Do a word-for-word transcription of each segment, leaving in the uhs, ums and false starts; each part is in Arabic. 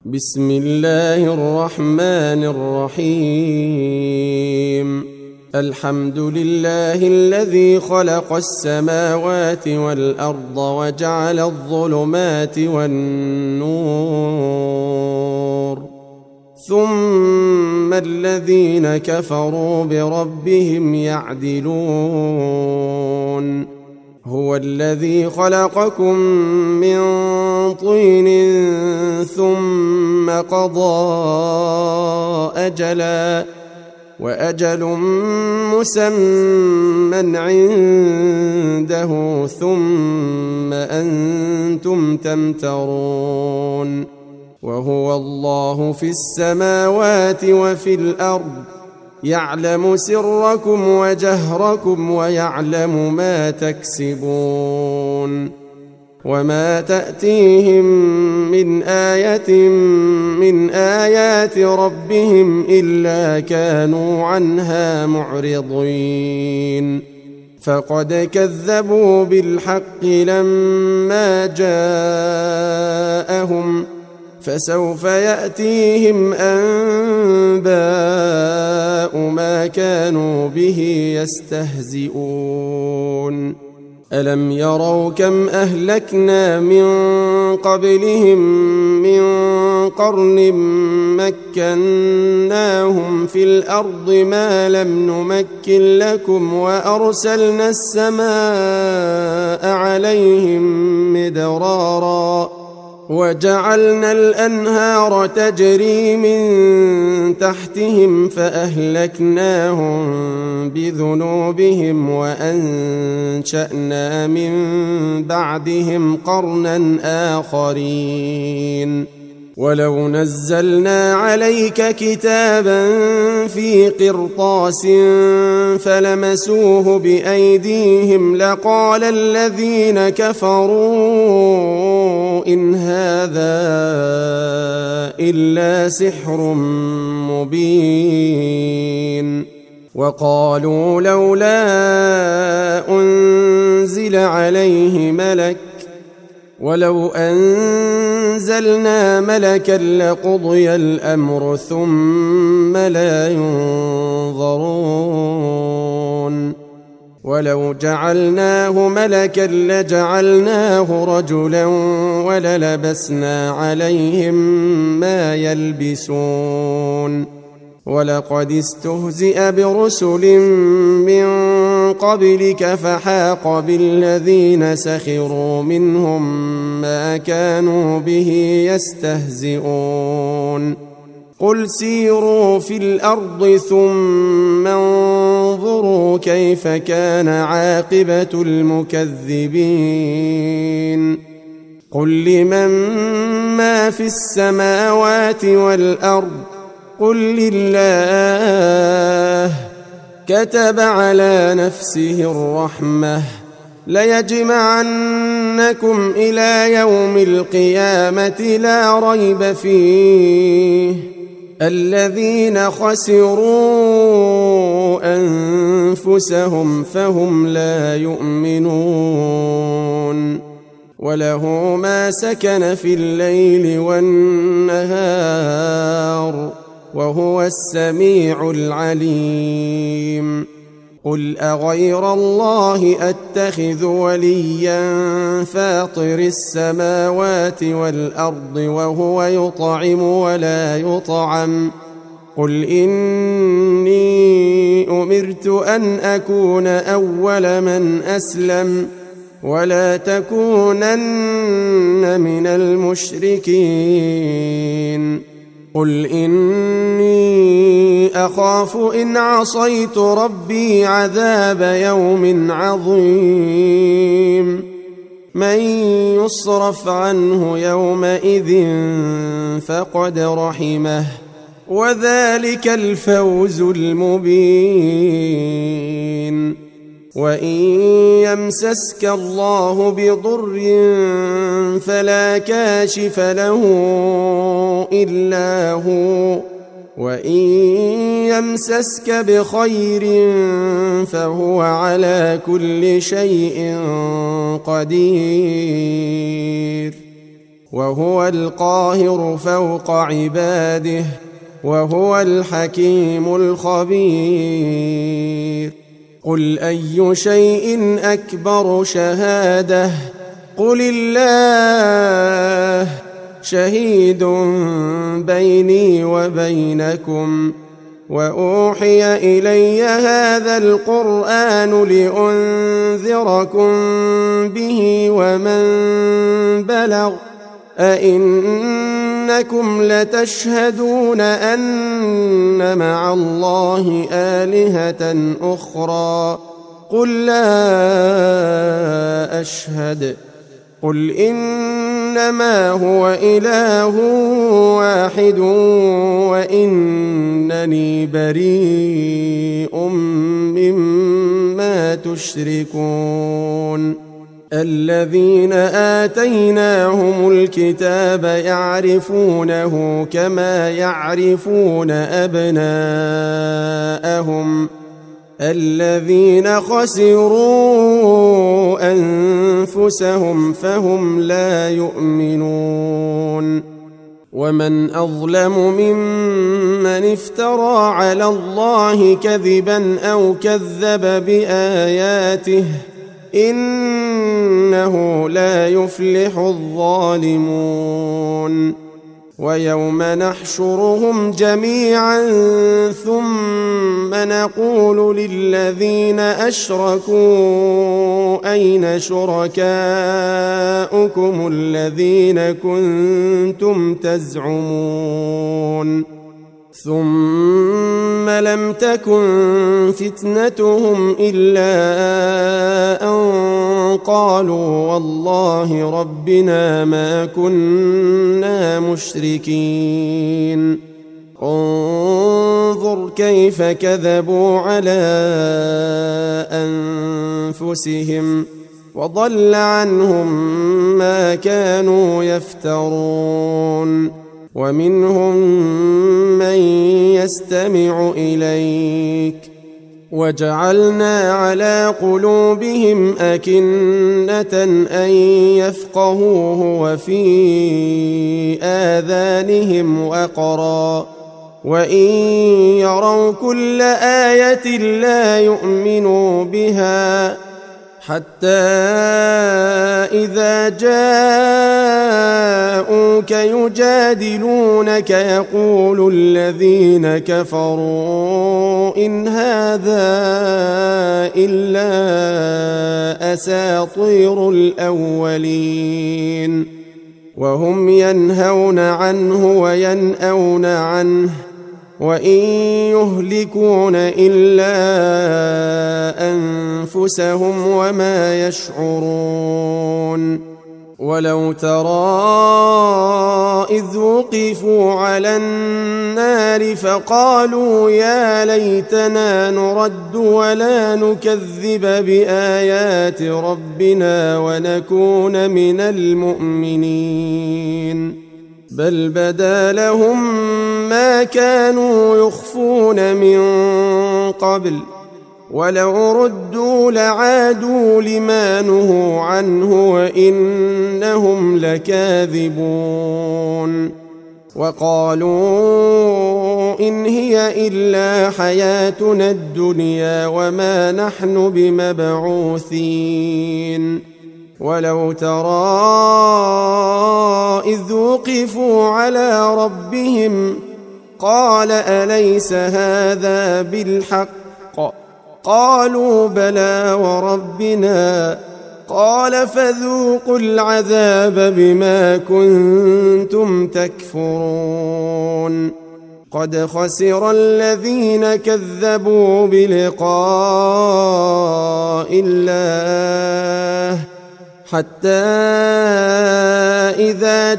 بسم الله الرحمن الرحيم. الحمد لله الذي خلق السماوات والأرض وجعل الظلمات والنور، ثم الذين كفروا بربهم يعدلون. هو الذي خلقكم من طين ثم قضى أجلا، وأجل مسمى عنده، ثم أنتم تمترون. وهو الله في السماوات وفي الأرض، يعلم سركم وجهركم ويعلم ما تكسبون. وما تأتيهم من آية من آيات ربهم إلا كانوا عنها معرضين. فقد كذبوا بالحق لما جاءهم، فسوف يأتيهم أنباء ما كانوا به يستهزئون. ألم يروا كم أهلكنا من قبلهم من قرن مكناهم في الأرض ما لم نمكن لكم، وأرسلنا السماء عليهم مدرارا، وجعلنا الأنهار تجري من تحتهم فأهلكناهم بذنوبهم وأنشأنا من بعدهم قرنا آخرين. ولو نزلنا عليك كتابا في قرطاس فلمسوه بأيديهم لقال الذين كفروا إن هذا إلا سحر مبين. وقالوا لولا أنزل عليه ملك، ولو أنزلنا ملكا لقضي الأمر ثم لا ينظرون. ولو جعلناه ملكا لجعلناه رجلا وللبسنا عليهم ما يلبسون. ولقد استهزئ برسل من قبلك فحاق بالذين سخروا منهم ما كانوا به يستهزئون. قل سيروا في الأرض ثم انظروا كيف كان عاقبة المكذبين. قل لمن ما في السماوات والأرض، قل لله. كتب على نفسه الرحمة ليجمعنكم إلى يوم القيامة لا ريب فيه. الذين خسروا أنفسهم فهم لا يؤمنون. وله ما سكن في الليل والنهار، وهو السميع العليم. قل أغير الله أتخذ وليا فاطر السماوات والأرض وهو يطعم ولا يطعم. قل إني أمرت أن أكون أول من أسلم ولا تكونن من المشركين. قل إني أخاف إن عصيت ربي عذاب يوم عظيم. من يصرف عنه يومئذ فقد رحمه، وذلك الفوز المبين. وإن يمسسك الله بضر فلا كاشف له إلا هو، وإن يمسسك بخير فهو على كل شيء قدير. وهو القاهر فوق عباده وهو الحكيم الخبير. قل أي شيء أكبر شهادة قل الله شهيد بيني وبينكم وأوحي إلي هذا القرآن لأنذركم به ومن بلغ أئنكم لتشهدون أن مع الله آلهة أخرى قل لا أشهد قل إنما هو إله واحد وإنني بريء مما تشركون. الذين آتيناهم الكتاب يعرفونه كما يعرفون أبناءهم الذين خسروا أنفسهم فهم لا يؤمنون. ومن أظلم ممن افترى على الله كذبا أو كذب بآياته إنه لا يفلح الظالمون. ويوم نحشرهم جميعا ثم نقول للذين أشركوا أين شركاؤكم الذين كنتم تزعمون ثم لم تكن فتنتهم إلا أن قالوا والله ربنا ما كنا مشركين. انظر كيف كذبوا على أنفسهم وضل عنهم ما كانوا يفترون. ومنهم من يستمع إليك وجعلنا على قلوبهم أكنة أن يفقهوه وفي آذانهم وقرا وإن يروا كل آية لا يؤمنوا بها حتى إذا جاءوك يجادلونك يقول الذين كفروا إن هذا إلا أساطير الأولين وهم ينهون عنه وينأون عنه وإن يهلكون إلا أنفسهم وما يشعرون. ولو ترى إذ وقفوا على النار فقالوا يا ليتنا نرد ولا نكذب بآيات ربنا ونكون من المؤمنين بل بدا لهم ما كانوا يخفون من قبل ولو ردوا لعادوا لما نهوا عنه وإنهم لكاذبون. وقالوا إن هي إلا حياتنا الدنيا وما نحن بمبعوثين. ولو ترى إذ وقفوا على ربهم قال أليس هذا بالحق قالوا بلى وربنا قال فذوقوا العذاب بما كنتم تكفرون. قد خسر الذين كذبوا بلقاء الله حتى إذا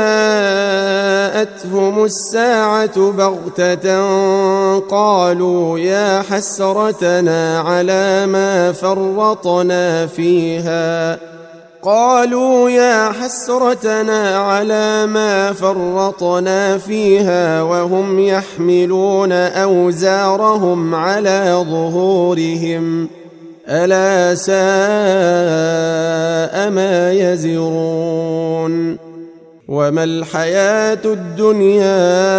جاءتهم الساعة بغتة قالوا يا حسرتنا على ما فرطنا فيها قالوا يا حسرتنا على ما فرطنا فيها وهم يحملون أوزارهم على ظهورهم ألا ساء ما يزرون. وما الحياة الدنيا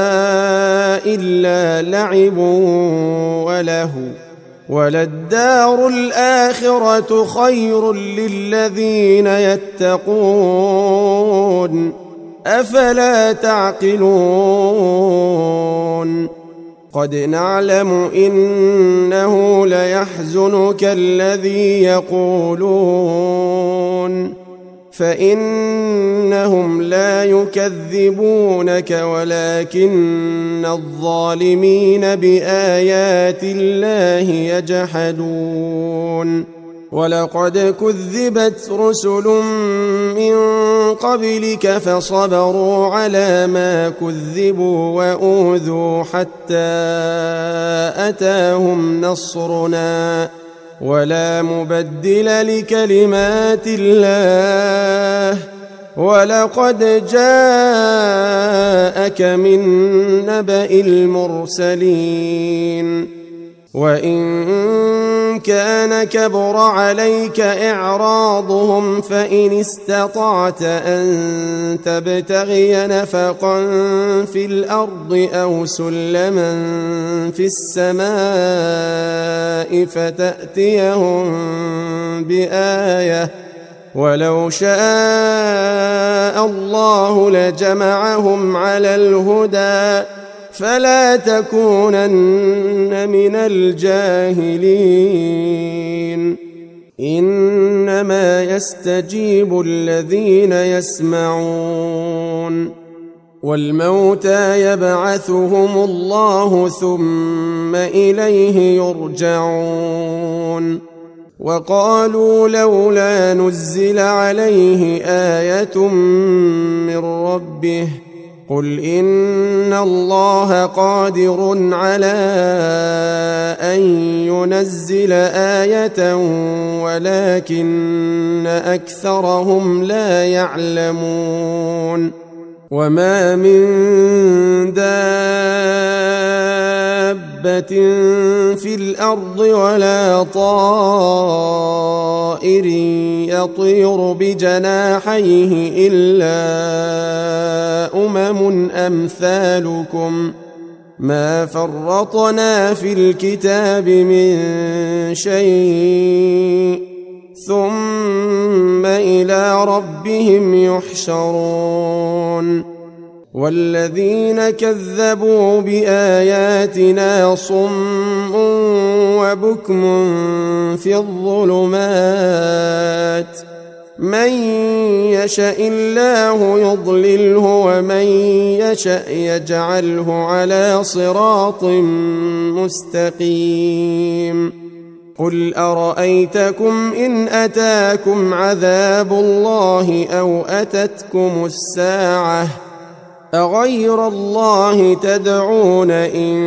إلا لعب ولهو وللدار الآخرة خير للذين يتقون أفلا تعقلون قد نعلم إنه ليحزنك الذي يقولون فإنهم لا يكذبونك ولكن الظالمين بآيات الله يجحدون ولقد كذبت رسل من قبلك فصبروا على ما كذبوا وأوذوا حتى أتاهم نصرنا ولا مبدل لكلمات الله ولقد جاءك من نبأ المرسلين وإن كان كبر عليك إعراضهم فإن استطعت أن تبتغي نفقا في الأرض أو سلما في السماء فتأتيهم بآية ولو شاء الله لجمعهم على الهدى فلا تكونن من الجاهلين إنما يستجيب الذين يسمعون والموتى يبعثهم الله ثم إليه يرجعون وقالوا لولا نزل عليه آية من ربه قل إن الله قادر على أن ينزل آية ولكن أكثرهم لا يعلمون وما من دابة في الأرض ولا طائر يطير بجناحيه إلا أمم أمثالكم ما فرطنا في الكتاب من شيء ثم إلى ربهم يحشرون والذين كذبوا بآياتنا صم وبكم في الظلمات من يشاء الله يضلله ومن يشاء يجعله على صراط مستقيم قل أرأيتكم إن أتاكم عذاب الله أو أتتكم الساعة أغير الله تدعون إن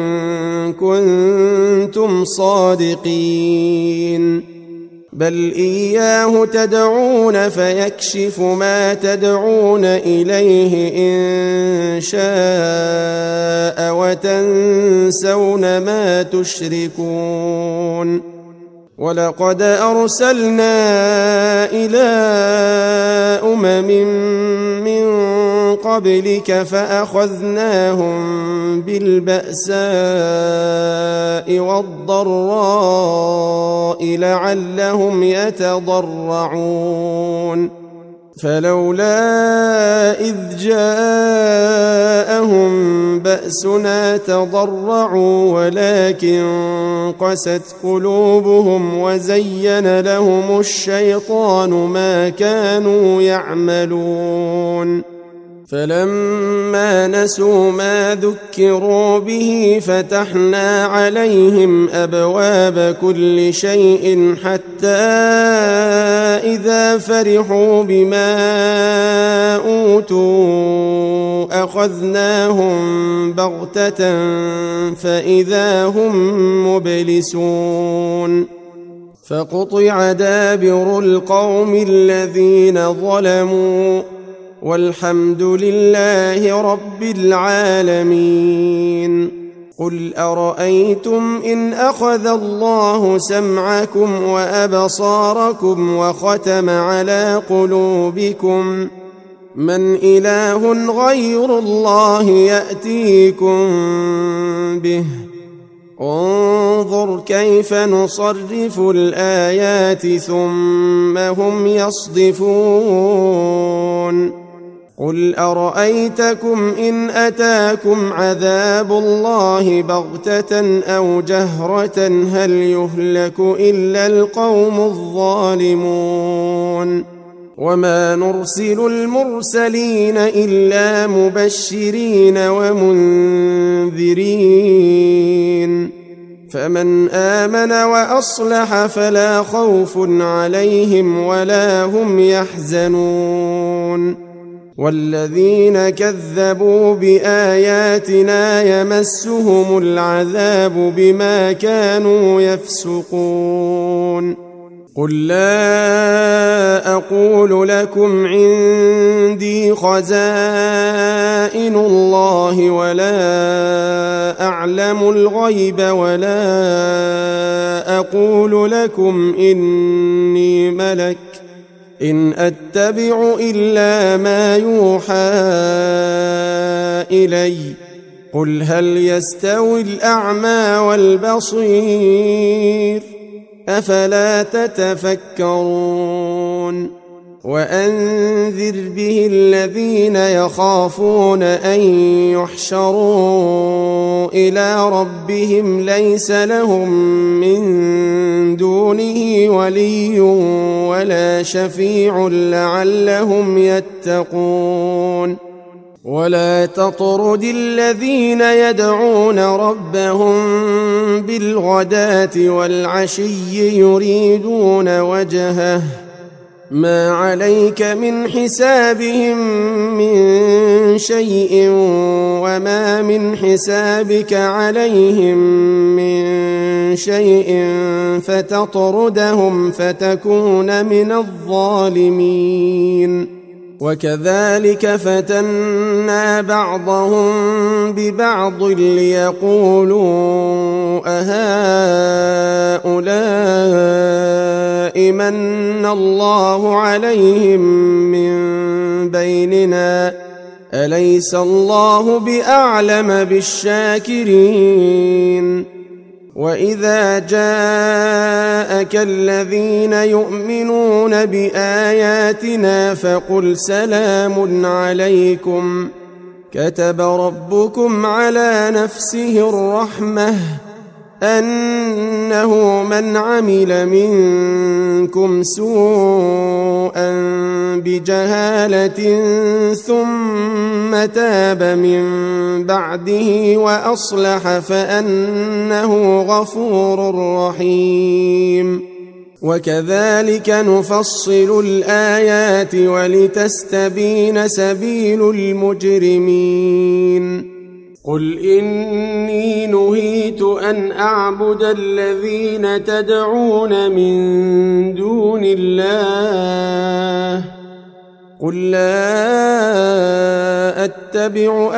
كنتم صادقين بل إياه تدعون فيكشف ما تدعون إليه إن شاء وتنسون ما تشركون ولقد أرسلنا إلى أمم من قبلك فأخذناهم بالبأساء والضراء لعلهم يتضرعون فلولا إذ جاءهم بأسنا تضرعوا ولكن قست قلوبهم وزين لهم الشيطان ما كانوا يعملون فلما نسوا ما ذكروا به فتحنا عليهم أبواب كل شيء حتى إذا فرحوا بما أوتوا أخذناهم بغتة فإذا هم مبلسون فقطع دابر القوم الذين ظلموا والحمد لله رب العالمين قل أرأيتم إن أخذ الله سمعكم وأبصاركم وختم على قلوبكم من إله غير الله يأتيكم به انظر كيف نصرف الآيات ثم هم يصدفون قل أرأيتكم إن أتاكم عذاب الله بغتة أو جهرة هل يهلك إلا القوم الظالمون وما نرسل المرسلين إلا مبشرين ومنذرين فمن آمن وأصلح فلا خوف عليهم ولا هم يحزنون والذين كذبوا بآياتنا يمسهم العذاب بما كانوا يفسقون قل لا أقول لكم عندي خزائن الله ولا أعلم الغيب ولا أقول لكم إني ملك إن أتبع إلا ما يوحى إلي قل هل يستوي الأعمى والبصير أفلا تتفكرون وأنذر به الذين يخافون أن يحشروا إلى ربهم ليس لهم من دونه ولي ولا شفيع لعلهم يتقون ولا تطرد الذين يدعون ربهم بالغداة والعشي يريدون وجهه ما عليك من حسابهم من شيء وما من حسابك عليهم من شيء فتطردهم فتكون من الظالمين وكذلك فتنا بعضهم ببعض ليقولوا أهؤلاء من الله عليهم من بيننا أليس الله بأعلم بالشاكرين وإذا جاءك الذين يؤمنون بآياتنا فقل سلام عليكم كتب ربكم على نفسه الرحمة أنه من عمل منكم سوءا بجهالة ثم تاب من بعده وأصلح فأنه غفور رحيم وكذلك نفصل الآيات ولتستبين سبيل المجرمين قل إني نهيت أن أعبد الذين تدعون من دون الله قل لا أتبع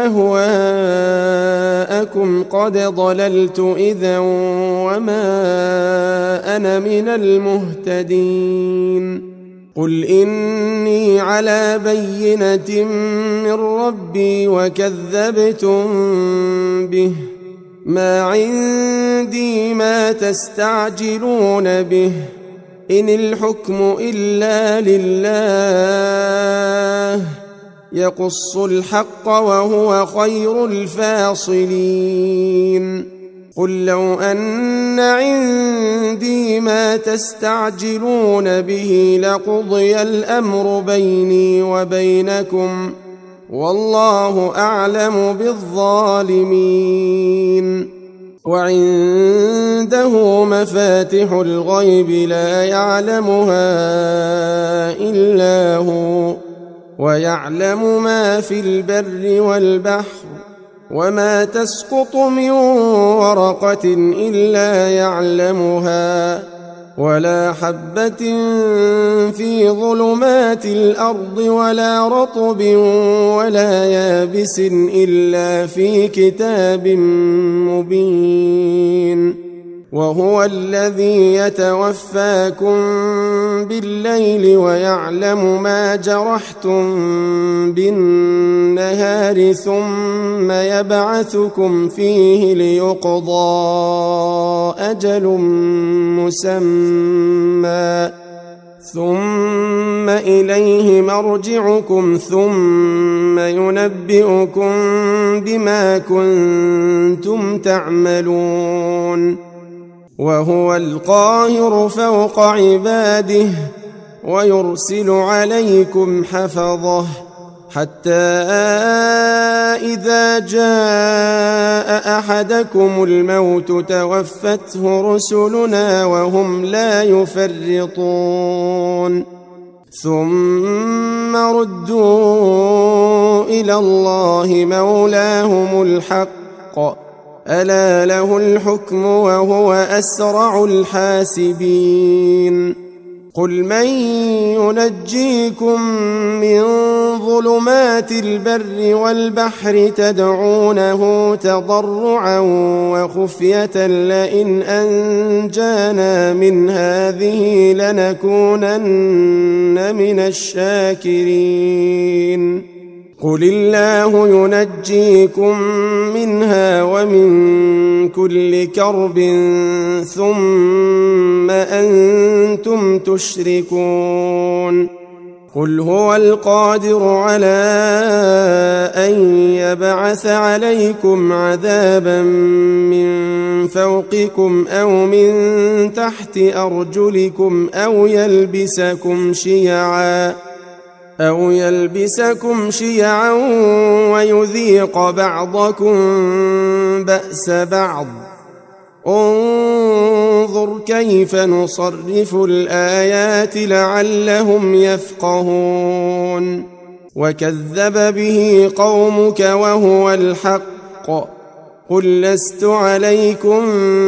أهواءكم قد ضللت إذا وما أنا من المهتدين قل إني على بينة من ربي وكذبتم به ما عندي ما تستعجلون به إن الحكم إلا لله يقص الحق وهو خير الفاصلين قل لو أن عندي ما تستعجلون به لقضي الأمر بيني وبينكم والله أعلم بالظالمين وعنده مفاتح الغيب لا يعلمها إلا هو ويعلم ما في البر والبحر وما تسقط من ورقة إلا يعلمها ولا حبة في ظلمات الأرض ولا رطب ولا يابس إلا في كتاب مبين وهو الذي يتوفاكم بالليل ويعلم ما جرحتم بالنهار ثم يبعثكم فيه ليقضى أجل مسمى ثم إليه مرجعكم ثم ينبئكم بما كنتم تعملون وهو القاهر فوق عباده ويرسل عليكم حفظه حتى إذا جاء أحدكم الموت توفته رسلنا وهم لا يفرطون ثم ردوا إلى الله مولاهم الحق ألا له الحكم وهو أسرع الحاسبين قل من ينجيكم من ظلمات البر والبحر تدعونه تضرعا وخفية لئن أنجانا من هذه لنكونن من الشاكرين قل الله ينجيكم منها ومن كل كرب ثم أنتم تشركون قل هو القادر على أن يبعث عليكم عذابا من فوقكم أو من تحت أرجلكم أو يلبسكم شيعا أو يلبسكم شيعا ويذيق بعضكم بأس بعض انظر كيف نصرف الآيات لعلهم يفقهون وكذب به قومك وهو الحق قل لست عليكم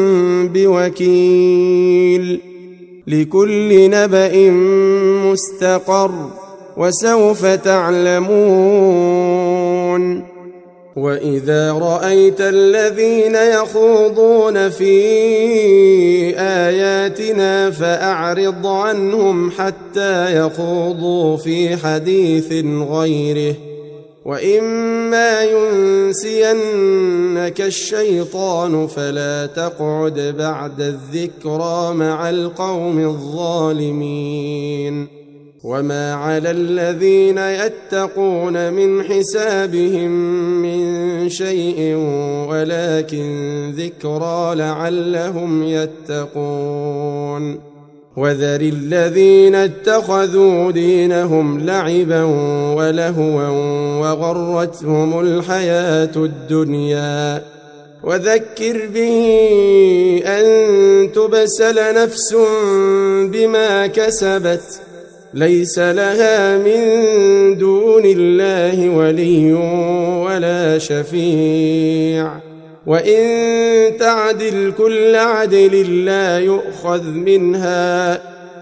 بوكيل لكل نبأ مستقر وسوف تعلمون وإذا رأيت الذين يخوضون في آياتنا فأعرض عنهم حتى يخوضوا في حديث غيره وإما ينسينك الشيطان فلا تقعد بعد الذكرى مع القوم الظالمين وما على الذين يتقون من حسابهم من شيء ولكن ذكرى لعلهم يتقون وذر الذين اتخذوا دينهم لعبا ولهوا وغرتهم الحياة الدنيا وذكر به أن تبسل نفس بما كسبت ليس لها من دون الله ولي ولا شفيع وإن تعدل كل عدل لا يؤخذ منها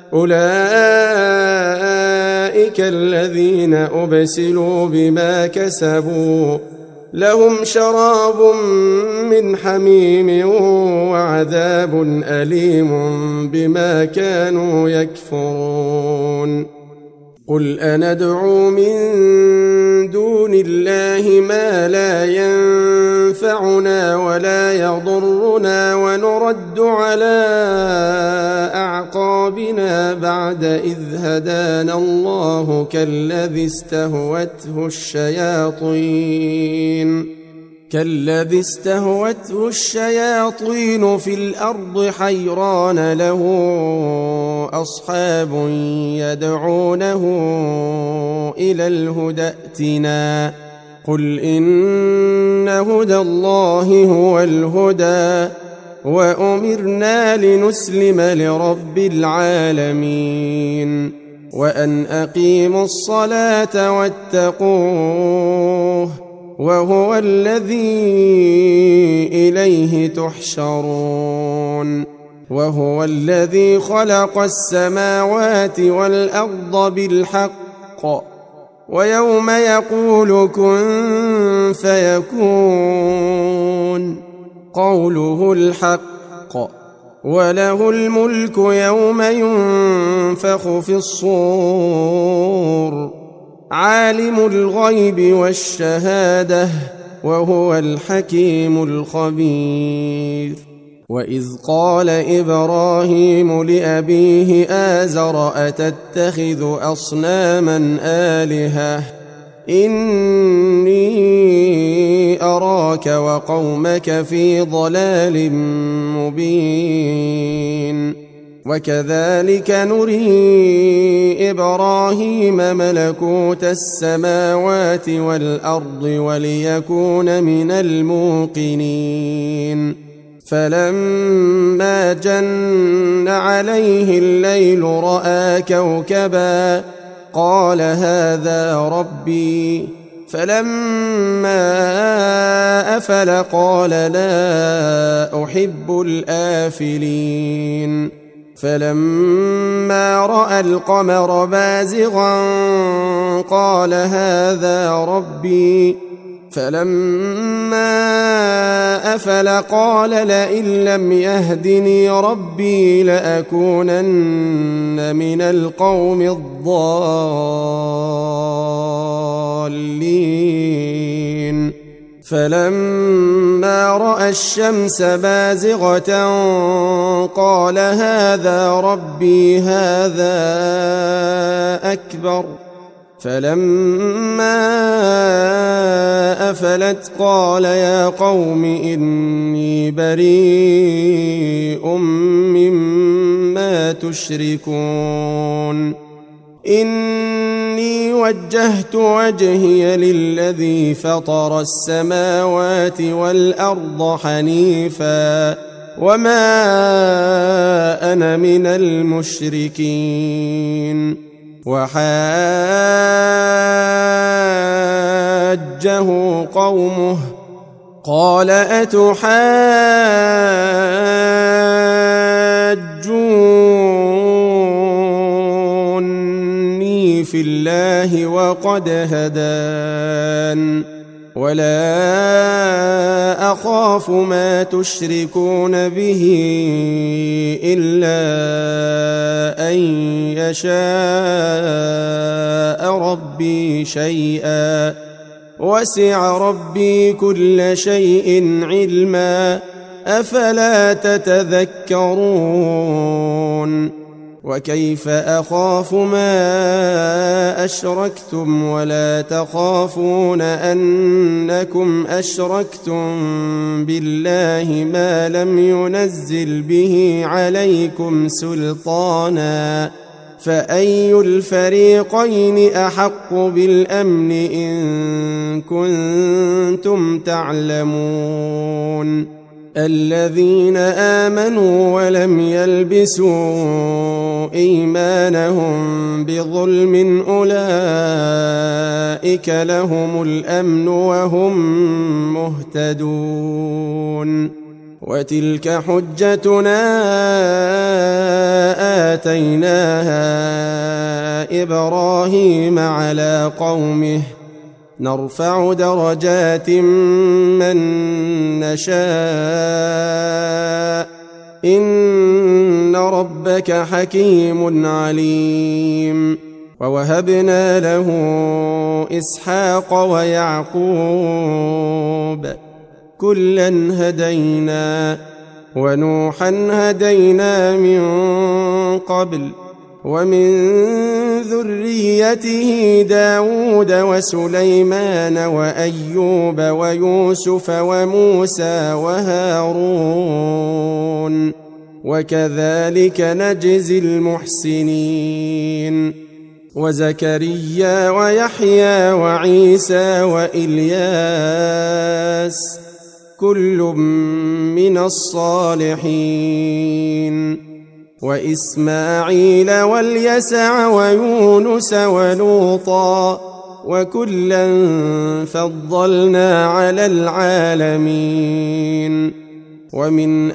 أولئك الذين أبسلوا بما كسبوا لهم شراب من حميم وعذاب أليم بما كانوا يكفرون قل أندعو من دون الله ما لا ينفعنا ولا يضرنا ونرد على أعقابنا بعد إذ هدانا الله كالذي استهوته الشياطين كالذي استهوته الشياطين في الأرض حيران له أصحاب يدعونه إلى الهدى ائتنا قل إن هدى الله هو الهدى وأمرنا لنسلم لرب العالمين وأن أقيموا الصلاة واتقوه وهو الذي إليه تحشرون وهو الذي خلق السماوات والأرض بالحق ويوم يقول كن فيكون قوله الحق وله الملك يوم ينفخ في الصور عالم الغيب والشهادة وهو الحكيم الخبير. وإذ قال إبراهيم لأبيه آزر أتتخذ أصناما آلهة إني أراك وقومك في ضلال مبين. وكذلك نري إبراهيم ملكوت السماوات والأرض وليكون من الموقنين. فلما جن عليه الليل رأى كوكبا قال هذا ربي. فلما أفل قال لا أحب الآفلين. فلما رأى القمر بازغا قال هذا ربي. فلما أفل قال لئن لم يهدني ربي لأكونن من القوم الضالين. فلما رأى الشمس بازغة قال هذا ربي هذا أكبر. فلما أفلت قال يا قوم إني بريء مما تشركون إني وجهت وجهي للذي فطر السماوات والأرض حنيفا وما أنا من المشركين. وحاجه قومه قال أتحاجوني في الله وقد هدان ولا أخاف ما تشركون به إلا أن يشاء ربي شيئا وسع ربي كل شيء علما أفلا تتذكرون. وكيف أخاف ما أشركتم ولا تخافون أنكم أشركتم بالله ما لم ينزل به عليكم سلطانا فأي الفريقين أحق بالأمن إن كنتم تعلمون. الذين آمنوا ولم يلبسوا إيمانهم بظلم أولئك لهم الأمن وهم مهتدون. وتلك حجتنا آتيناها إبراهيم على قومه نرفع درجات من نشاء إن ربك حكيم عليم. ووهبنا له إسحاق ويعقوب كلا هدينا ونوحا هدينا من قبل ومن ذريته داود وسليمان وأيوب ويوسف وموسى وهارون وكذلك نجزي المحسنين. وزكريا ويحيى وعيسى وإلياس كل من الصالحين. وإسماعيل واليسع ويونس ولوطا وكلا فضلنا على العالمين. ومن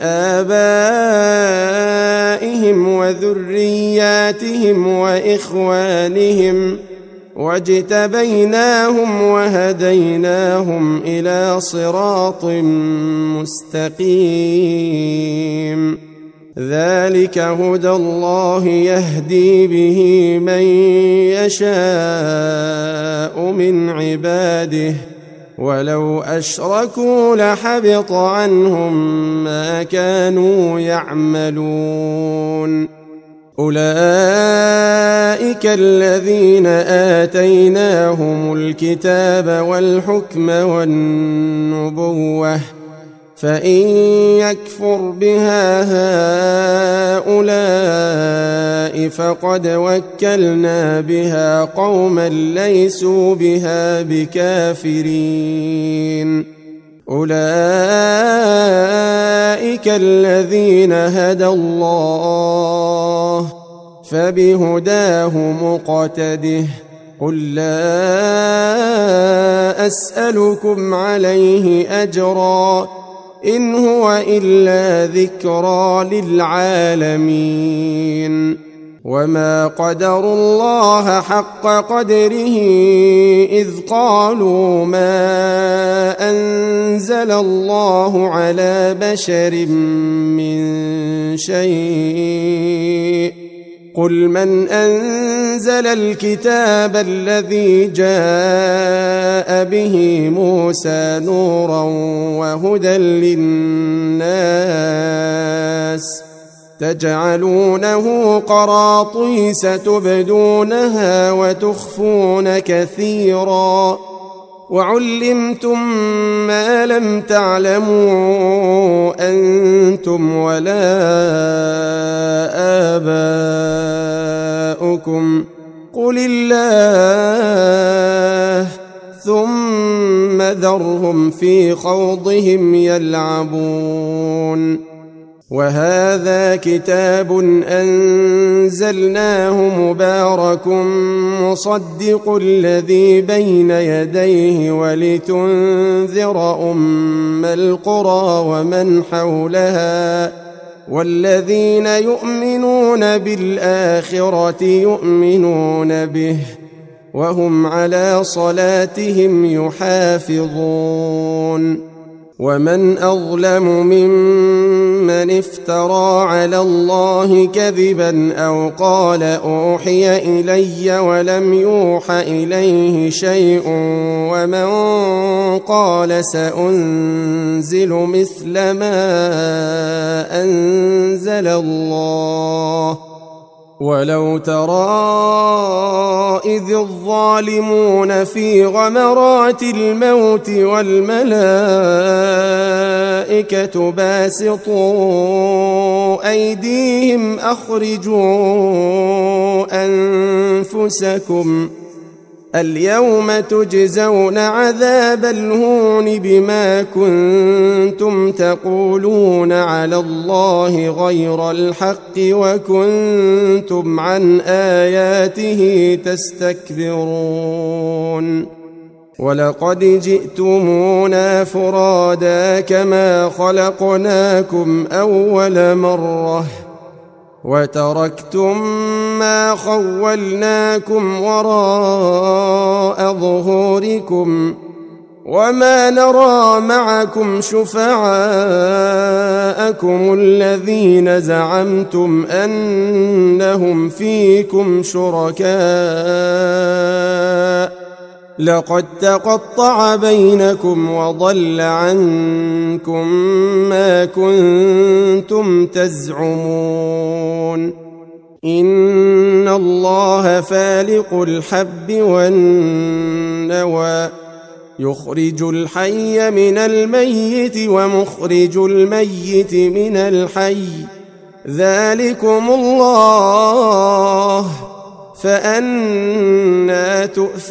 آبائهم وذرياتهم وإخوانهم واجتبيناهم وهديناهم إلى صراط مستقيم. ذلك هدى الله يهدي به من يشاء من عباده ولو أشركوا لحبط عنهم ما كانوا يعملون أولئك الذين آتيناهم الكتاب والحكم والنبوة فإن يكفر بها هؤلاء فقد وكلنا بها قوما ليسوا بها بكافرين أولئك الذين هدى الله فبهداه مقتده قل لا أسألكم عليه أجرا إن هو إلا ذكرى للعالمين وما قدروا الله حق قدره إذ قالوا ما أنزل الله على بشر من شيء قل من أنزل الكتاب الذي جاء به موسى نورا وهدى للناس تجعلونه قراطيس تبدونها وتخفون كثيرا وعلمتم ما لم تعلموا أنتم ولا آباؤكم قل الله ثم ذرهم في خوضهم يلعبون وهذا كتاب أنزلناه مبارك مصدق الذي بين يديه ولتنذر أم القرى ومن حولها والذين يؤمنون بالآخرة يؤمنون به وهم على صلاتهم يحافظون ومن أظلم ممن افترى على الله كذبا أو قال أوحي إلي ولم يوح إليه شيء ومن قال سأنزل مثل ما أنزل الله ولو ترى إذ الظالمون في غمرات الموت والملائكة باسطوا أيديهم أخرجوا أنفسكم اليوم تجزون عذاب الهون بما كنتم تقولون على الله غير الحق وكنتم عن آياته تستكبرون ولقد جئتمونا فرادا كما خلقناكم أول مرة وتركتم ما خولناكم وراء ظهوركم وما نرى معكم شفعاءكم الذين زعمتم أنهم فيكم شركاء لقد تقطع بينكم وضل عنكم ما كنتم تزعمون إن الله فالق الحب والنوى يخرج الحي من الميت ومخرج الميت من الحي ذلكم الله فأنى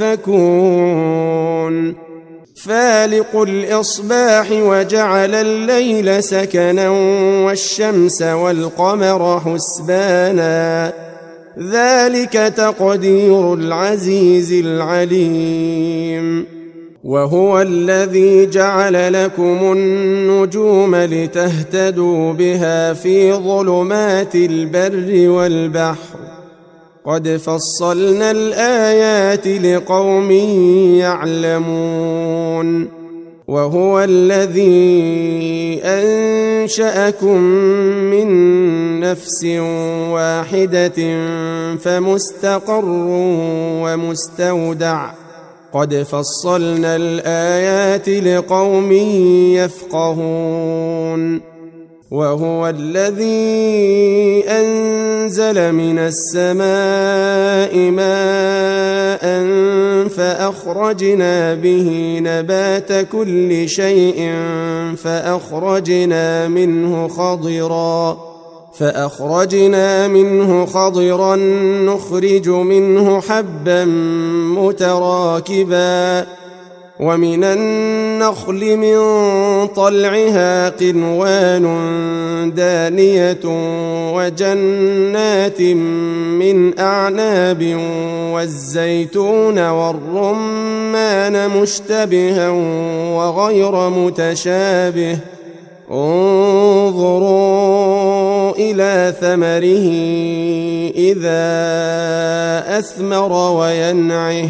تؤفكون فالق الإصباح وجعل الليل سكنا والشمس والقمر حسبانا ذلك تقدير العزيز العليم وهو الذي جعل لكم النجوم لتهتدوا بها في ظلمات البر والبحر قد فصلنا الآيات لقوم يعلمون وهو الذي أنشأكم من نفس واحدة فمستقر ومستودع قد فصلنا الآيات لقوم يفقهون وهو الذي أنزل من السماء ماء فأخرجنا به نبات كل شيء فأخرجنا منه خضرا فأخرجنا منه خضرا نخرج منه حبا متراكبا ومن النخل من طلعها قنوان دانية وجنات من أعناب والزيتون والرمان مشتبها وغير متشابه انظروا إلى ثمره إذا أثمر وينعه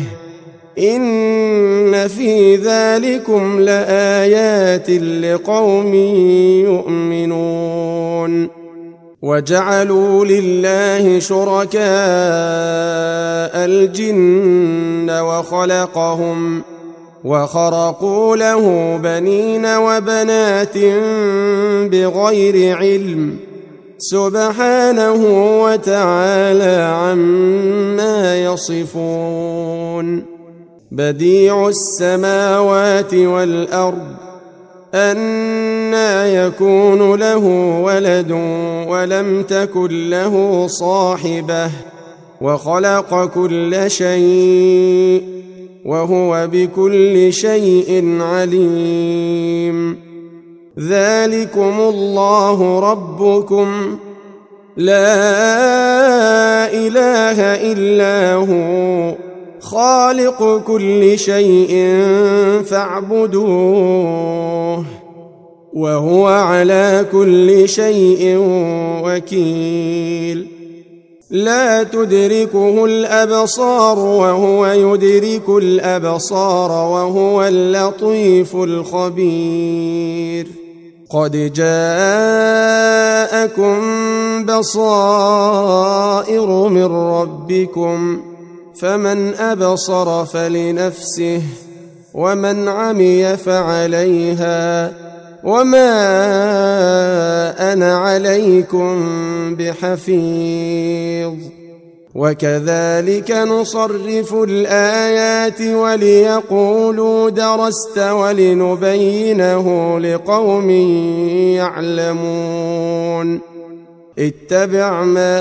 إن في ذلكم لآيات لقوم يؤمنون وجعلوا لله شركاء الجن وخلقهم وخرقوا له بنين وبنات بغير علم سبحانه وتعالى عما يصفون بديع السماوات والأرض أنى يكون له ولد ولم تكن له صاحبة وخلق كل شيء وهو بكل شيء عليم ذلكم الله ربكم لا إله إلا هو خالق كل شيء فاعبدوه وهو على كل شيء وكيل لا تدركه الأبصار وهو يدرك الأبصار وهو اللطيف الخبير قد جاءكم بصائر من ربكم فمن أبصر فلنفسه ومن عمي فعليها وما أنا عليكم بحفيظ وكذلك نصرف الآيات وليقولوا درست ولنبينه لقوم يعلمون اتبع ما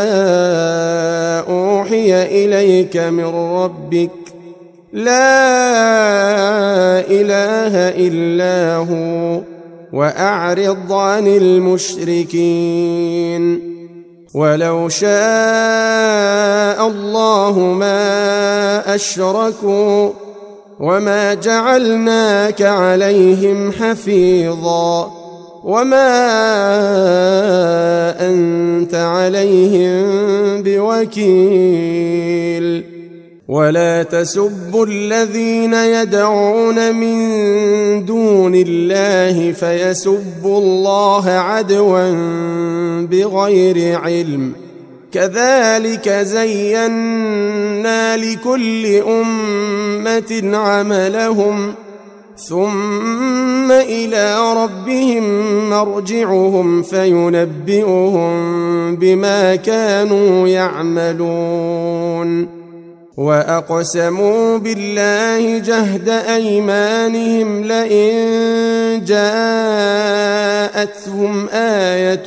أوحي إليك من ربك لا إله إلا هو وأعرض عن المشركين ولو شاء الله ما أشركوا وما جعلناك عليهم حفيظا وما أنت عليهم بوكيل ولا تسبوا الذين يدعون من دون الله فيسبوا الله عدوا بغير علم كذلك زينا لكل أمة عملهم ثم إلى ربهم مرجعهم فينبئهم بما كانوا يعملون وأقسموا بالله جهد أيمانهم لئن جاءتهم آية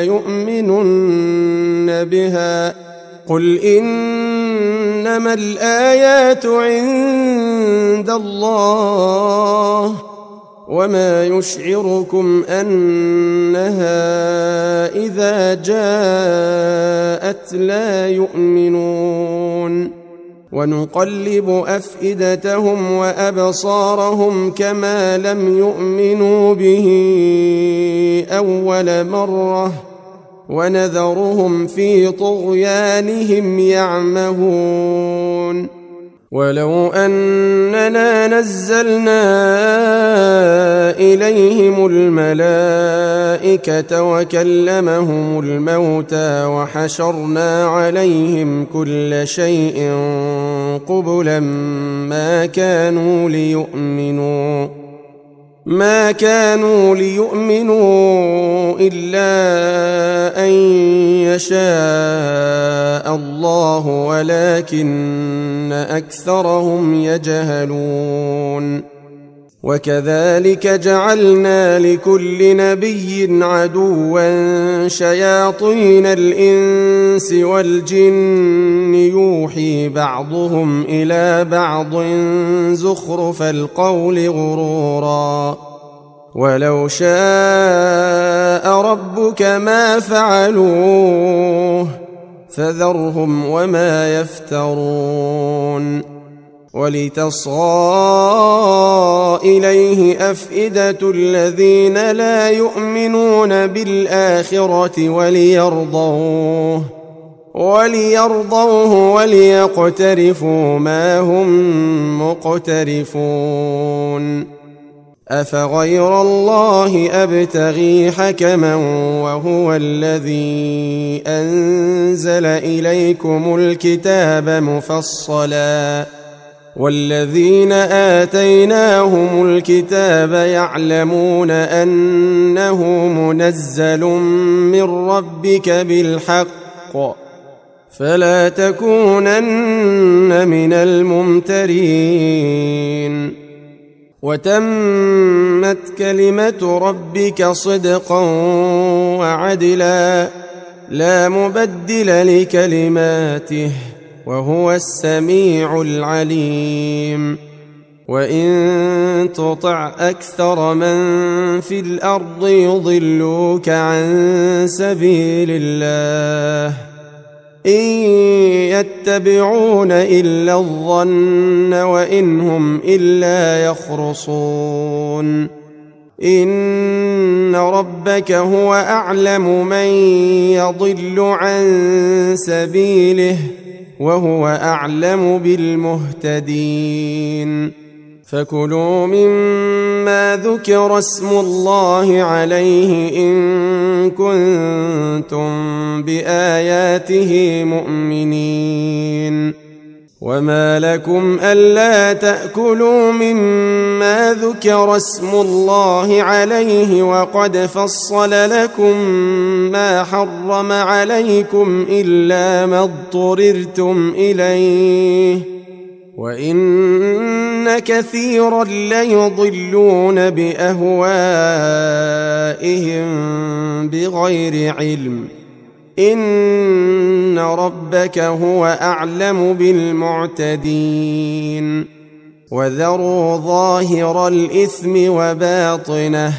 ليؤمنن بها قل إنما الآيات عند الله وما يشعركم أنها إذا جاءت لا يؤمنون ونقلب أفئدتهم وأبصارهم كما لم يؤمنوا به أول مرة ونذرهم في طغيانهم يعمهون ولو أننا نزلنا إليهم الملائكة وكلمهم الموتى وحشرنا عليهم كل شيء قبلا ما كانوا ليؤمنوا ما كانوا ليؤمنوا إلا أن يشاء الله ولكن أكثرهم يجهلون. وكذلك جعلنا لكل نبي عدوا شياطين الإنس والجن يوحي بعضهم إلى بعض زخرف القول غرورا ولو شاء ربك ما فعلوه فذرهم وما يفترون. ولتصغى إليه أفئدة الذين لا يؤمنون بالآخرة وليرضوه وليرضوه وليقترفوا ما هم مقترفون. أفغير الله أبتغي حكما وهو الذي أنزل إليكم الكتاب مفصلا والذين آتيناهم الكتاب يعلمون أنه منزل من ربك بالحق فلا تكونن من الممترين. وتمت كلمة ربك صدقا وعدلا لا مبدل لكلماته وهو السميع العليم. وإن تطع أكثر من في الأرض يضلوك عن سبيل الله إن يتبعون إلا الظن وإن هم إلا يخرصون. إن ربك هو أعلم من يضل عن سبيله وهو أعلم بالمهتدين. فكلوا مما ذكر اسم الله عليه إن كنتم بآياته مؤمنين. وما لكم ألا تأكلوا مما ذكر اسم الله عليه وقد فصل لكم ما حرم عليكم إلا ما اضطررتم إليه وإن كثيرا ليضلون بأهوائهم بغير علم إن ربك هو أعلم بالمعتدين. وذروا ظاهر الإثم وباطنه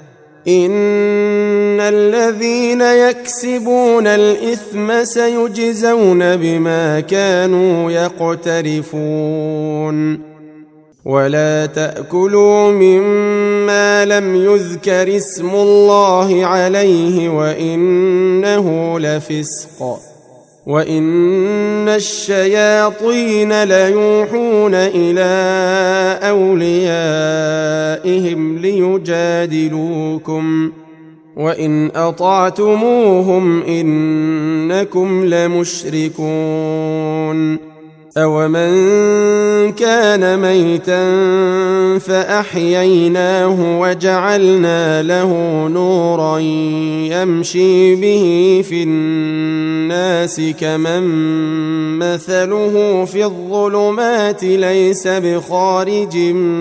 إن الذين يكسبون الإثم سيجزون بما كانوا يقترفون. ولا تأكلوا مما لم يذكر اسم الله عليه وإنه لفسق وإن الشياطين ليوحون إلى أوليائهم ليجادلوكم وإن أطعتموهم إنكم لمشركون. أومن كان ميتا فأحييناه وجعلنا له نورا يمشي به في الناس كمن مثله في الظلمات ليس بخارج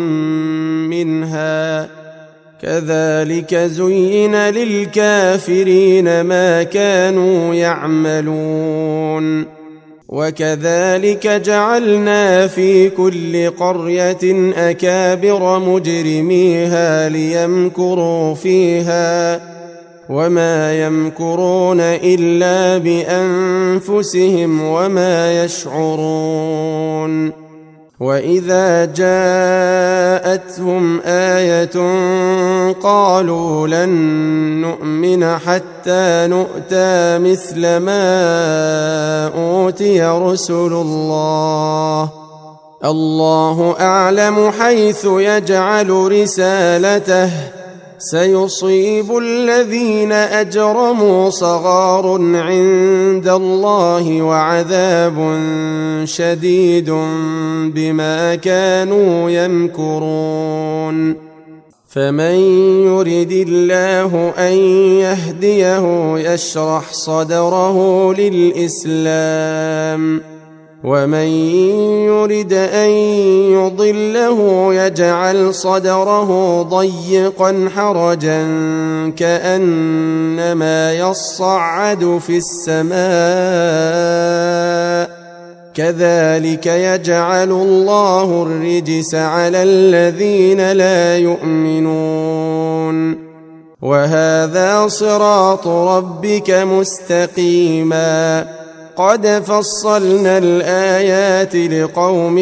منها كذلك زين للكافرين ما كانوا يعملون. وكذلك جعلنا في كل قرية أكابر مجرميها ليمكروا فيها وما يمكرون إلا بأنفسهم وما يشعرون. وإذا جاءتهم آية قالوا لن نؤمن حتى نؤتى مثل ما أوتي رسل الله الله أعلم حيث يجعل رسالته سيصيب الذين أجرموا صغار عند الله وعذاب شديد بما كانوا يمكرون فمن يرد الله أن يهديه يشرح صدره للإسلام ومن يرد أن يضله يجعل صدره ضيقا حرجا كأنما يصعد في السماء كذلك يجعل الله الرجس على الذين لا يؤمنون وهذا صراط ربك مستقيما قد فصلنا الآيات لقوم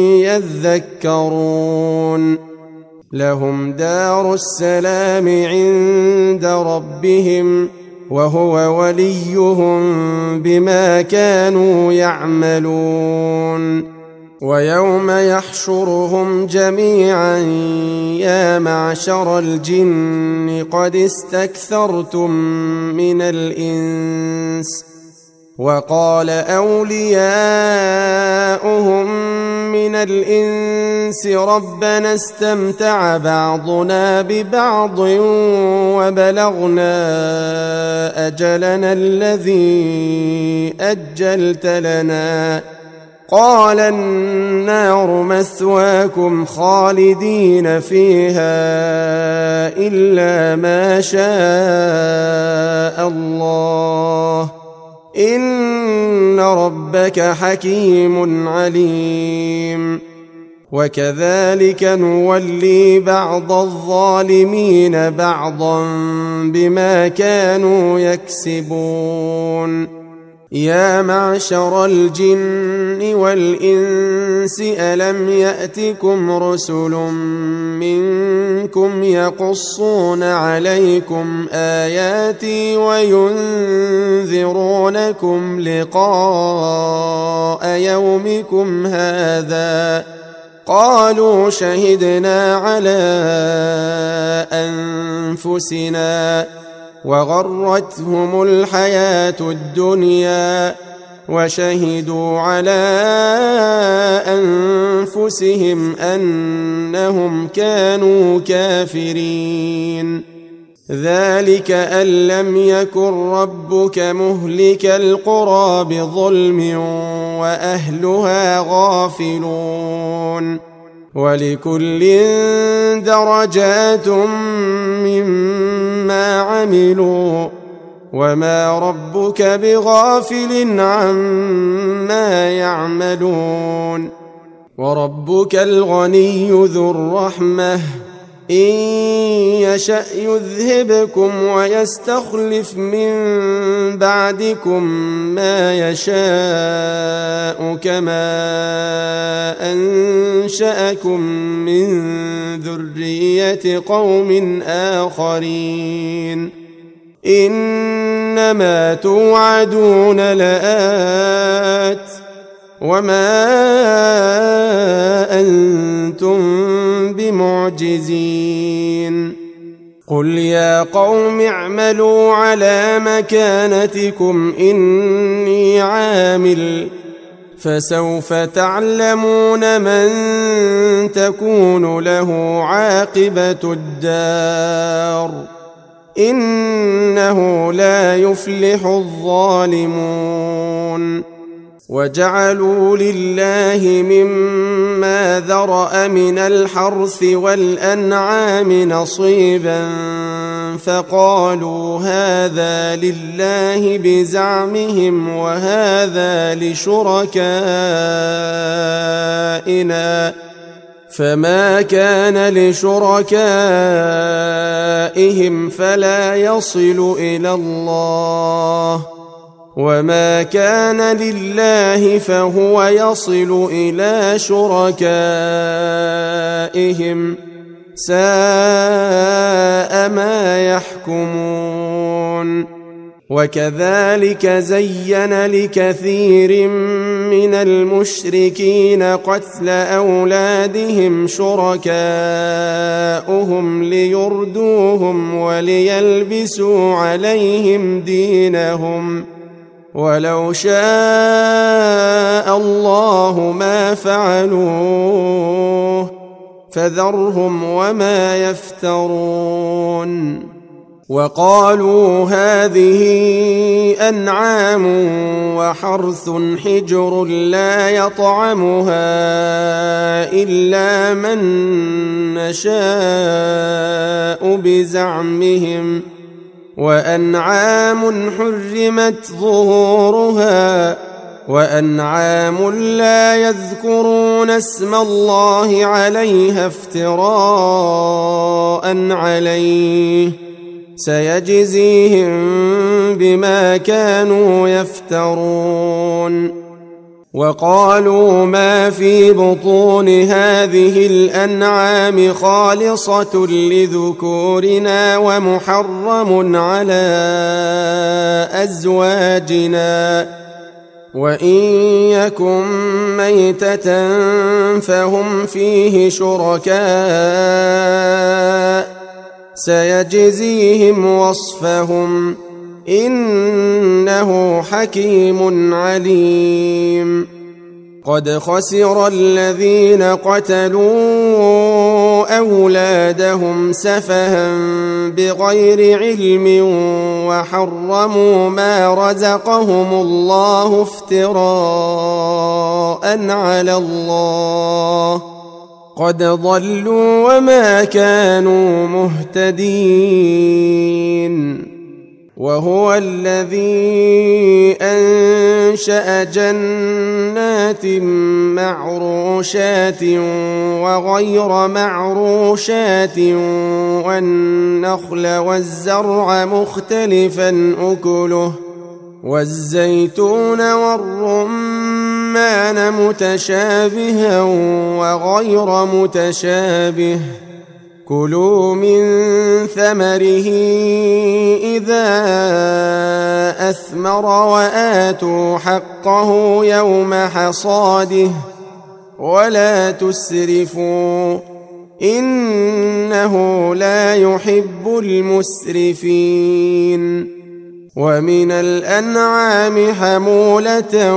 يذكرون لهم دار السلام عند ربهم وهو وليهم بما كانوا يعملون ويوم يحشرهم جميعا يا معشر الجن قد استكثرتم من الإنس وقال أولياؤهم من الإنس ربنا استمتع بعضنا ببعض وبلغنا أجلنا الذي أجلت لنا قال النار مثواكم خالدين فيها إلا ما شاء الله إن ربك حكيم عليم وكذلك نولي بعض الظالمين بعضا بما كانوا يكسبون يا معشر الجن والإنس ألم يأتكم رسل منكم يقصون عليكم آياتي وينذرونكم لقاء يومكم هذا قالوا شهدنا على أنفسنا وغرتهم الحياة الدنيا وشهدوا على أنفسهم أنهم كانوا كافرين ذلك أن لم يكن ربك مهلك القرى بظلم وأهلها غافلون ولكل درجات مما عملوا وما ربك بغافل عما يعملون وربك الغني ذو الرحمة إن يشأ يذهبكم ويستخلف من بعدكم ما يشاء كما أنشأكم من ذرية قوم آخرين إنما توعدون لآت وما أنتم بمعجزين قل يا قوم اعملوا على مكانتكم إني عامل فسوف تعلمون من تكون له عاقبة الدار إنه لا يفلح الظالمون وجعلوا لله مما ذرأ من الحرث والأنعام نصيبا فقالوا هذا لله بزعمهم وهذا لشركائنا فما كان لشركائهم فلا يصل إلى الله وما كان لله فهو يصل إلى شركائهم ساء ما يحكمون وكذلك زين لكثير من المشركين قتل أولادهم شركاؤهم ليردوهم وليلبسوا عليهم دينهم ولو شاء الله ما فعلوه فذرهم وما يفترون. وقالوا هذه أنعام وحرث حجر لا يطعمها إلا من نشاء بزعمهم وأنعام حرمت ظهورها وأنعام لا يذكرون اسم الله عليها افتراء عليه سيجزيهم بما كانوا يفترون. وقالوا ما في بطون هذه الأنعام خالصة لذكورنا ومحرم على أزواجنا وإن يكن ميتة فهم فيه شركاء سيجزيهم وصفهم إنه حكيم عليم. قد خسر الذين قتلوا أولادهم سفها بغير علم وحرموا ما رزقهم الله افتراء على الله قد ضلوا وما كانوا مهتدين. وهو الذي أنشأ جنات معروشات وغير معروشات والنخل والزرع مختلفا أكله والزيتون والرمان متشابها وغير متشابه كلوا من ثمره إذا أثمر وآتوا حقه يوم حصاده ولا تسرفوا إنه لا يحب المسرفين. ومن الأنعام حمولة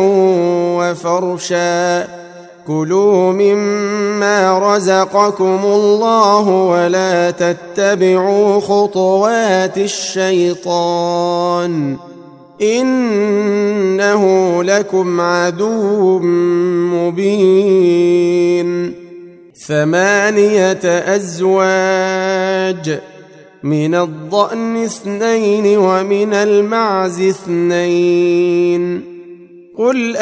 وفرشا كلوا مما رزقكم الله ولا تتبعوا خطوات الشيطان إنه لكم عدو مبين. ثمانية أزواج من الضأن اثنين ومن المعز اثنين قل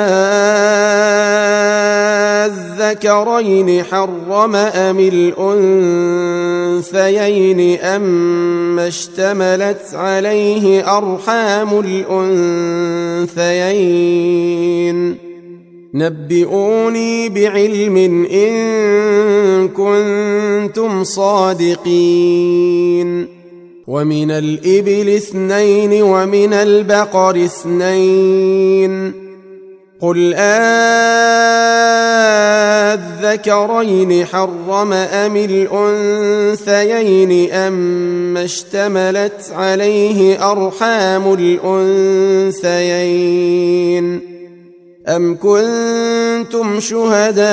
أذكرين حرم أم الأنثيين أما اشتملت عليه أرحام الأنثيين نبئوني بعلم إن كنتم صادقين. ومن الإبل اثنين ومن البقر اثنين قل أذكرين حرم أم الأنثيين أما اشتملت عليه أرحام الأنثيين أم كنتم شهداء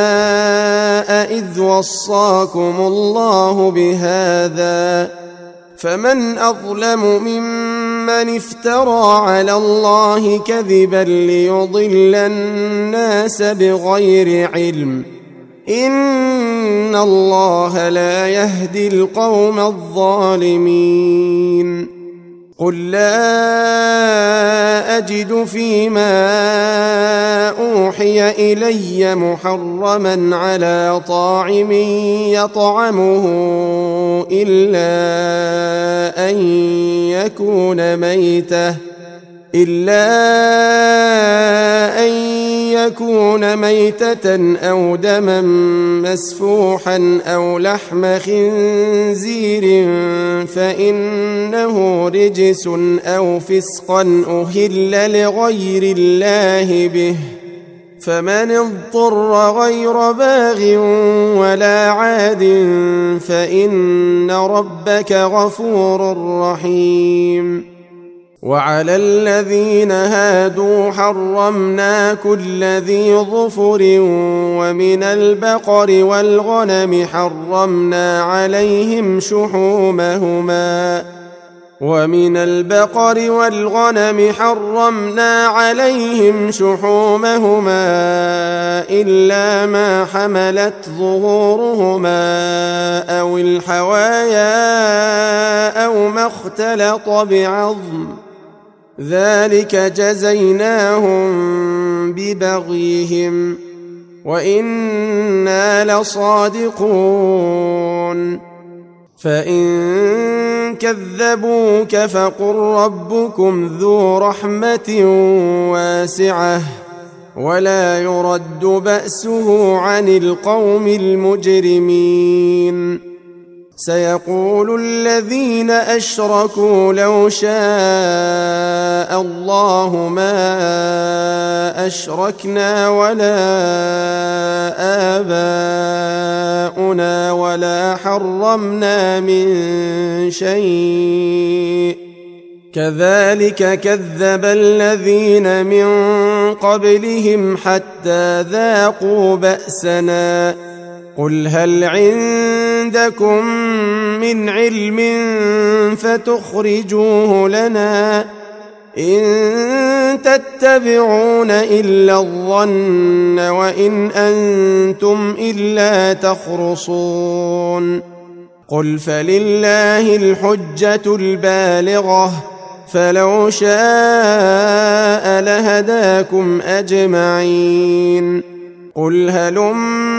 إذ وصاكم الله بهذا فمن أظلم ممن افترى على الله كذبا ليضل الناس بغير علم إن الله لا يهدي القوم الظالمين. قل لا أجد فيما أوحي إلي محرما على طاعم يطعمه إلا أن يكون ميتة إلا أن يكون ميتة أو دما مسفوحا أو لحم خنزير فإنه رجس أو فسقا أهل لغير الله به فمن اضطر غير باغ ولا عاد فإن ربك غفور رحيم. وعلى الذين هادوا حرمنا كل ذي ظفر ومن البقر والغنم حرمنا عليهم شحومهما ومن البقر والغنم حرمنا عليهم شحومهما إلا ما حملت ظهورهما أو الحوايا أو ما اختلط بعظم ذلك جزيناهم ببغيهم وإنا لصادقون. فإن كذبوك فقل ربكم ذو رحمة واسعة ولا يرد بأسه عن القوم المجرمين. سيقول الذين أشركوا لو شاء الله ما أشركنا ولا آباؤنا ولا حرمنا من شيء كذلك كذب الذين من قبلهم حتى ذاقوا بأسنا. قل هل عندكم من علم فتخرجوه لنا إن تتبعون إلا الظن وإن أنتم إلا تخرصون. قل فلله الحجة البالغة فلو شاء لهداكم أجمعين. قل هلم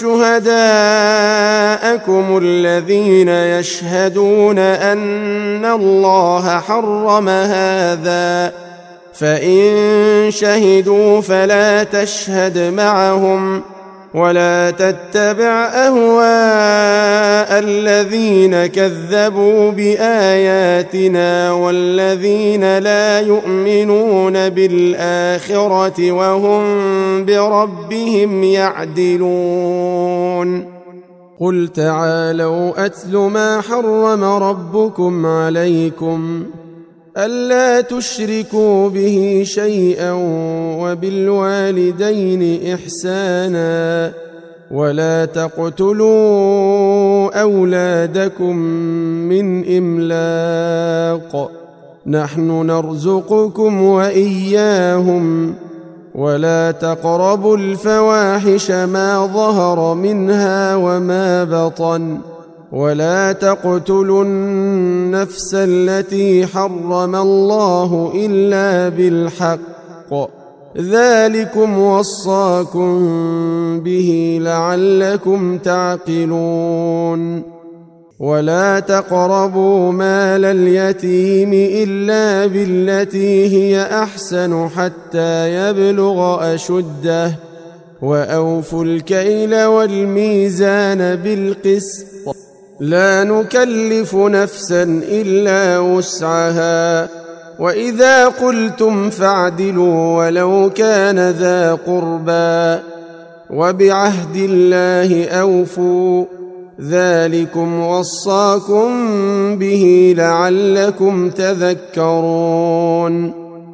شهداءكم الذين يشهدون أن الله حرم هذا فإن شهدوا فلا تشهد معهم ولا تتبع أهواء الذين كذبوا بآياتنا والذين لا يؤمنون بالآخرة وهم بربهم يعدلون. قل تعالوا أتل ما حرم ربكم عليكم ألا تشركوا به شيئا وبالوالدين إحسانا ولا تقتلوا أولادكم من إملاق نحن نرزقكم وإياهم ولا تقربوا الفواحش ما ظهر منها وما بطن ولا تقتلوا النفس التي حرم الله إلا بالحق ذلكم وصاكم به لعلكم تعقلون. ولا تقربوا مال اليتيم إلا بالتي هي أحسن حتى يبلغ أشده وأوفوا الكيل والميزان بالقسط لا نكلف نفسا إلا وسعها وإذا قلتم فاعدلوا ولو كان ذا قربى وبعهد الله أوفوا ذلكم وصاكم به لعلكم تذكرون.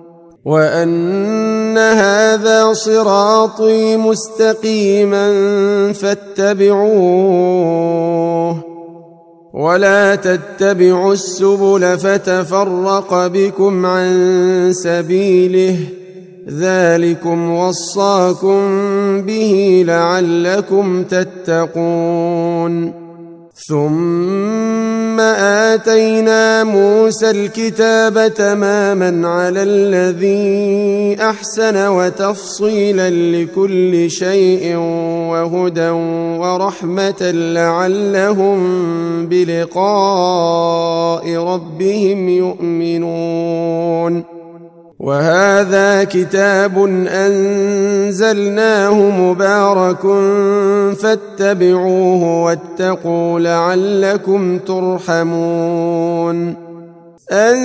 وأن هذا صراطي مستقيما فاتبعوه ولا تتبعوا السبل فتفرق بكم عن سبيله ذلكم وصاكم به لعلكم تتقون. ثم آتينا موسى الكتاب تماما على الذي أحسن وتفصيلا لكل شيء وهدى ورحمة لعلهم بلقاء ربهم يؤمنون. وهذا كتاب أنزلناه مبارك فاتبعوه واتقوا لعلكم ترحمون.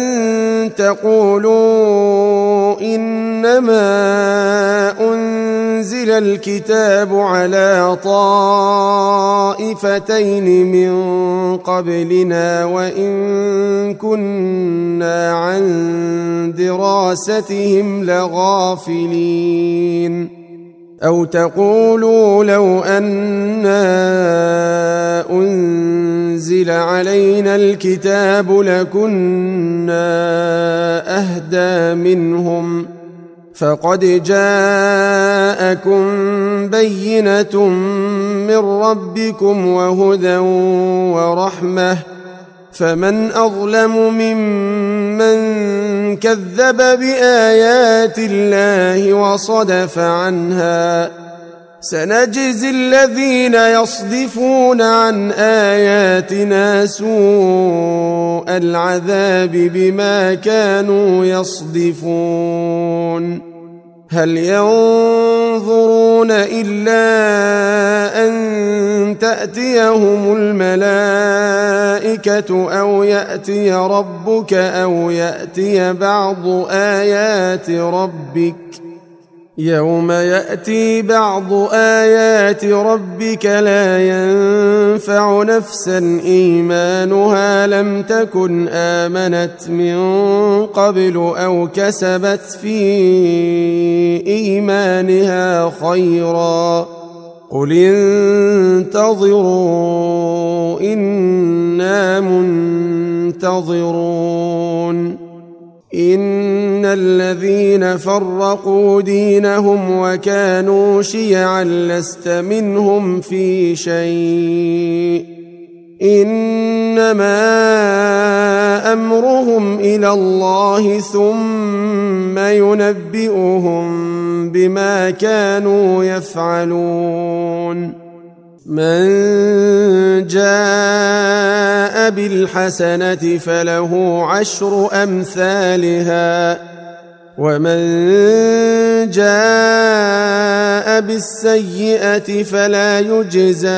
أن تقولوا إنما أنزل أنزل الكتاب على طائفتين من قبلنا وإن كنا عن دراستهم لغافلين أو تقولوا لو أنا أنزل علينا الكتاب لكنا أهدى منهم فقد جاءكم بينة من ربكم وهدى ورحمة فمن أظلم ممن كذب بآيات الله وصدف عنها سنجزي الذين يصدفون عن آياتنا سوء العذاب بما كانوا يصدفون هل ينظرون إلا أن تأتيهم الملائكة أو يأتي ربك أو يأتي بعض آيات ربك يوم يأتي بعض آيات ربك لا ينفع نفسا إيمانها لم تكن آمنت من قبل أو كسبت في إيمانها خيرا قل انتظروا إنا منتظرون إن الذين فرقوا دينهم وكانوا شيعا لست منهم في شيء إنما أمرهم إلى الله ثم ينبئهم بما كانوا يفعلون من جاء بالحسنة فله عشر أمثالها ومن جاء بالسيئة فلا يجزى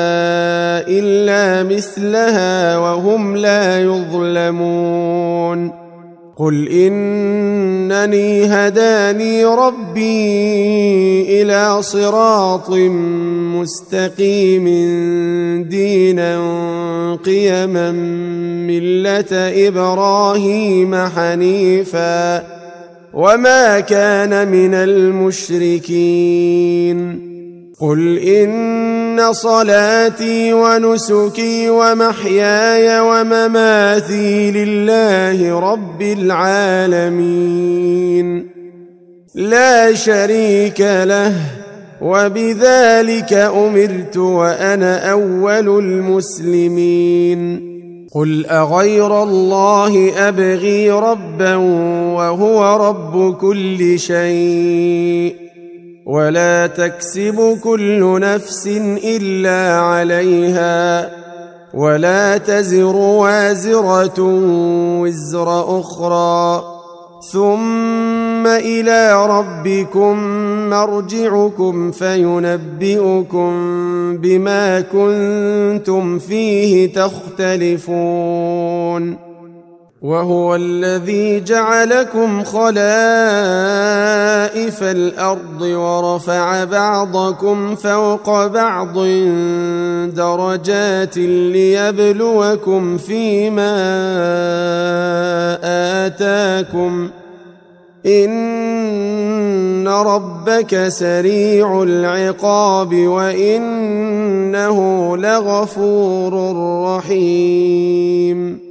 إلا مثلها وهم لا يظلمون قل إنني هداني ربي إلى صراط مستقيم دينا قيما ملة إبراهيم حنيفا وما كان من المشركين قل إن صلاتي ونسكي ومحياي ومماتي لله رب العالمين لا شريك له وبذلك أمرت وأنا أول المسلمين قل أغير الله أبغي ربا وهو رب كل شيء ولا تكسب كل نفس إلا عليها ولا تزر وازرة وزر أخرى ثم إلى ربكم مرجعكم فينبئكم بما كنتم فيه تختلفون وهو الذي جعلكم خلائف الأرض ورفع بعضكم فوق بعض درجات ليبلوكم فيما آتاكم إن ربك سريع العقاب وإنه لغفور رحيم